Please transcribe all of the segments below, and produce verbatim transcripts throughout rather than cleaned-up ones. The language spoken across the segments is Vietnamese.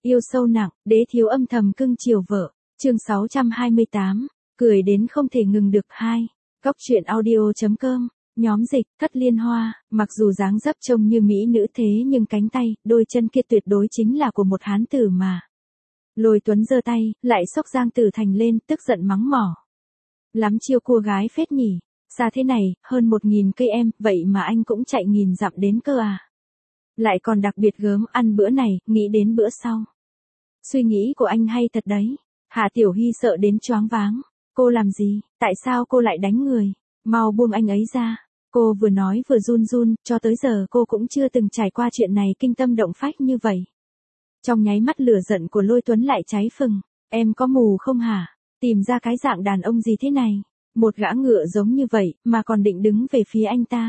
Yêu sâu nặng, đế thiếu âm thầm cưng chiều vợ. Chương sáu trăm hai mươi tám, cười đến không thể ngừng được hai. Góc truyện audio chấm com, nhóm dịch, Thất Liên Hoa, mặc dù dáng dấp trông như mỹ nữ thế nhưng cánh tay, đôi chân kia tuyệt đối chính là của một hán tử mà. Lôi Tuấn giơ tay, lại xốc Giang Tử Thành lên, tức giận mắng mỏ. Lắm chiêu cua gái phết nhỉ, xa thế này, hơn một nghìn cây em, vậy mà anh cũng chạy nghìn dặm đến cơ à. Lại còn đặc biệt gớm, ăn bữa này, nghĩ đến bữa sau. Suy nghĩ của anh hay thật đấy. Hạ Tiểu Hy sợ đến choáng váng. Cô làm gì, tại sao cô lại đánh người? Mau buông anh ấy ra. Cô vừa nói vừa run run, cho tới giờ cô cũng chưa từng trải qua chuyện này kinh tâm động phách như vậy. Trong nháy mắt lửa giận của Lôi Tuấn lại cháy phừng. Em có mù không hả? Tìm ra cái dạng đàn ông gì thế này? Một gã ngựa giống như vậy, mà còn định đứng về phía anh ta.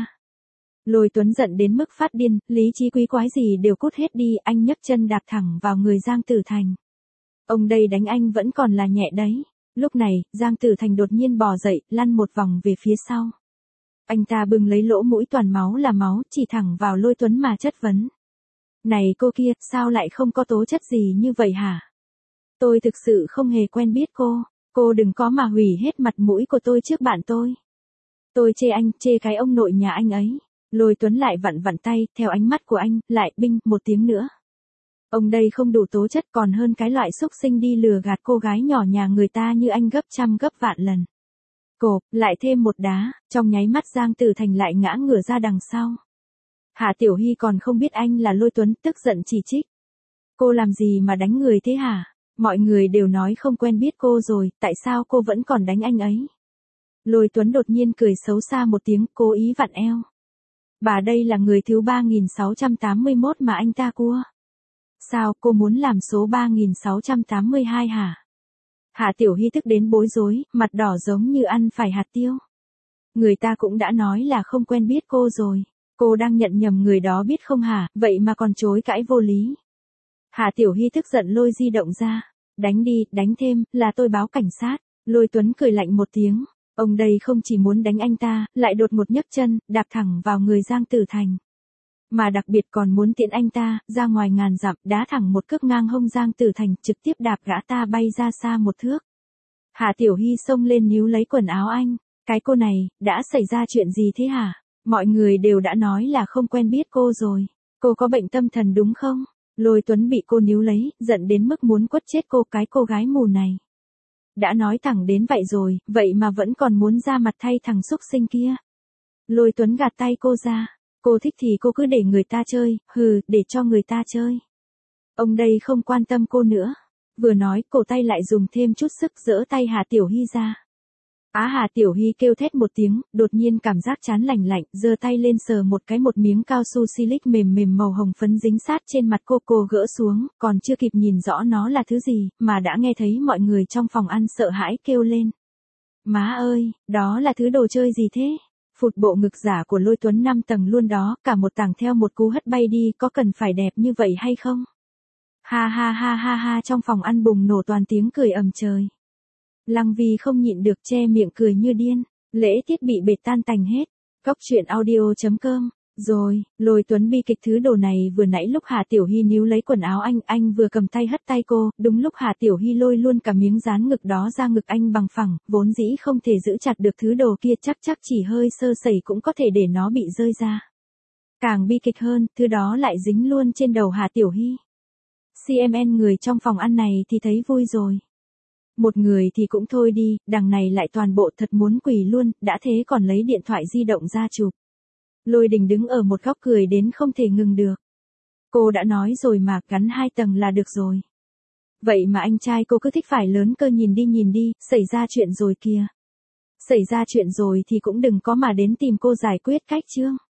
Lôi Tuấn giận đến mức phát điên, lý trí quý quái gì đều cút hết đi, anh nhấc chân đạp thẳng vào người Giang Tử Thành. Ông đây đánh anh vẫn còn là nhẹ đấy. Lúc này, Giang Tử Thành đột nhiên bò dậy, lăn một vòng về phía sau. Anh ta bưng lấy lỗ mũi toàn máu là máu, chỉ thẳng vào Lôi Tuấn mà chất vấn. Này cô kia, sao lại không có tố chất gì như vậy hả? Tôi thực sự không hề quen biết cô, cô đừng có mà hủy hết mặt mũi của tôi trước bạn tôi. Tôi chê anh, chê cái ông nội nhà anh ấy. Lôi Tuấn lại vặn vặn tay, theo ánh mắt của anh, lại binh, một tiếng nữa. Ông đây không đủ tố chất còn hơn cái loại xúc sinh đi lừa gạt cô gái nhỏ nhà người ta như anh gấp trăm gấp vạn lần. Cộp, lại thêm một đá, trong nháy mắt Giang Tử Thành lại ngã ngửa ra đằng sau. Hạ Tiểu Hy còn không biết anh là Lôi Tuấn, tức giận chỉ trích. Cô làm gì mà đánh người thế hả? Mọi người đều nói không quen biết cô rồi, tại sao cô vẫn còn đánh anh ấy? Lôi Tuấn đột nhiên cười xấu xa một tiếng, cố ý vặn eo. Bà đây là người thứ ba nghìn sáu trăm tám mươi mốt mà anh ta cua. Sao, cô muốn làm số ba nghìn sáu trăm tám mươi hai hả? Hạ Tiểu Hy tức đến bối rối, mặt đỏ giống như ăn phải hạt tiêu. Người ta cũng đã nói là không quen biết cô rồi. Cô đang nhận nhầm người đó biết không hả, vậy mà còn chối cãi vô lý. Hạ Tiểu Hy tức giận lôi di động ra. Đánh đi, đánh thêm, là tôi báo cảnh sát. Lôi Tuấn cười lạnh một tiếng. Ông đây không chỉ muốn đánh anh ta, lại đột một nhấc chân, đạp thẳng vào người Giang Tử Thành. Mà đặc biệt còn muốn tiễn anh ta, ra ngoài ngàn dặm, đá thẳng một cước ngang hông Giang Tử Thành, trực tiếp đạp gã ta bay ra xa một thước. Hạ Tiểu Hy xông lên níu lấy quần áo anh. Cái cô này, đã xảy ra chuyện gì thế hả? Mọi người đều đã nói là không quen biết cô rồi. Cô có bệnh tâm thần đúng không? Lôi Tuấn bị cô níu lấy, giận đến mức muốn quất chết cô, cái cô gái mù này. Đã nói thẳng đến vậy rồi, vậy mà vẫn còn muốn ra mặt thay thằng xúc sinh kia. Lôi Tuấn gạt tay cô ra. Cô thích thì cô cứ để người ta chơi, hừ, để cho người ta chơi. Ông đây không quan tâm cô nữa. Vừa nói, cổ tay lại dùng thêm chút sức giỡ tay Hà Tiểu Hy ra. Á Hà Tiểu Hy kêu thét một tiếng, đột nhiên cảm giác chán lạnh lạnh, giơ tay lên sờ một cái một miếng cao su silic mềm mềm màu hồng phấn dính sát trên mặt cô, cô gỡ xuống, còn chưa kịp nhìn rõ nó là thứ gì, mà đã nghe thấy mọi người trong phòng ăn sợ hãi kêu lên. Má ơi, đó là thứ đồ chơi gì thế? Phụt, bộ ngực giả của Lôi Tuấn năm tầng luôn đó, cả một tầng theo một cú hất bay đi, có cần phải đẹp như vậy hay không? Ha ha ha ha ha, trong phòng ăn bùng nổ toàn tiếng cười ầm trời. Lăng Vi không nhịn được che miệng cười như điên, lễ tiết bị bệt tan tành hết. Góc truyện audio chấm com. Rồi, Lôi Tuấn bi kịch thứ đồ này vừa nãy lúc Hà Tiểu Hy níu lấy quần áo anh, anh vừa cầm tay hất tay cô, đúng lúc Hà Tiểu Hy lôi luôn cả miếng dán ngực đó ra ngực anh bằng phẳng, vốn dĩ không thể giữ chặt được thứ đồ kia, chắc chắc chỉ hơi sơ sẩy cũng có thể để nó bị rơi ra. Càng bi kịch hơn, thứ đó lại dính luôn trên đầu Hà Tiểu Hy. xê em en người trong phòng ăn này thì thấy vui rồi. Một người thì cũng thôi đi, đằng này lại toàn bộ thật muốn quỳ luôn, đã thế còn lấy điện thoại di động ra chụp. Lôi Đình đứng ở một góc cười đến không thể ngừng được. Cô đã nói rồi mà, gắn hai tầng là được rồi. Vậy mà anh trai cô cứ thích phải lớn cơ, nhìn đi nhìn đi, xảy ra chuyện rồi kìa. Xảy ra chuyện rồi thì cũng đừng có mà đến tìm cô giải quyết cách chứ.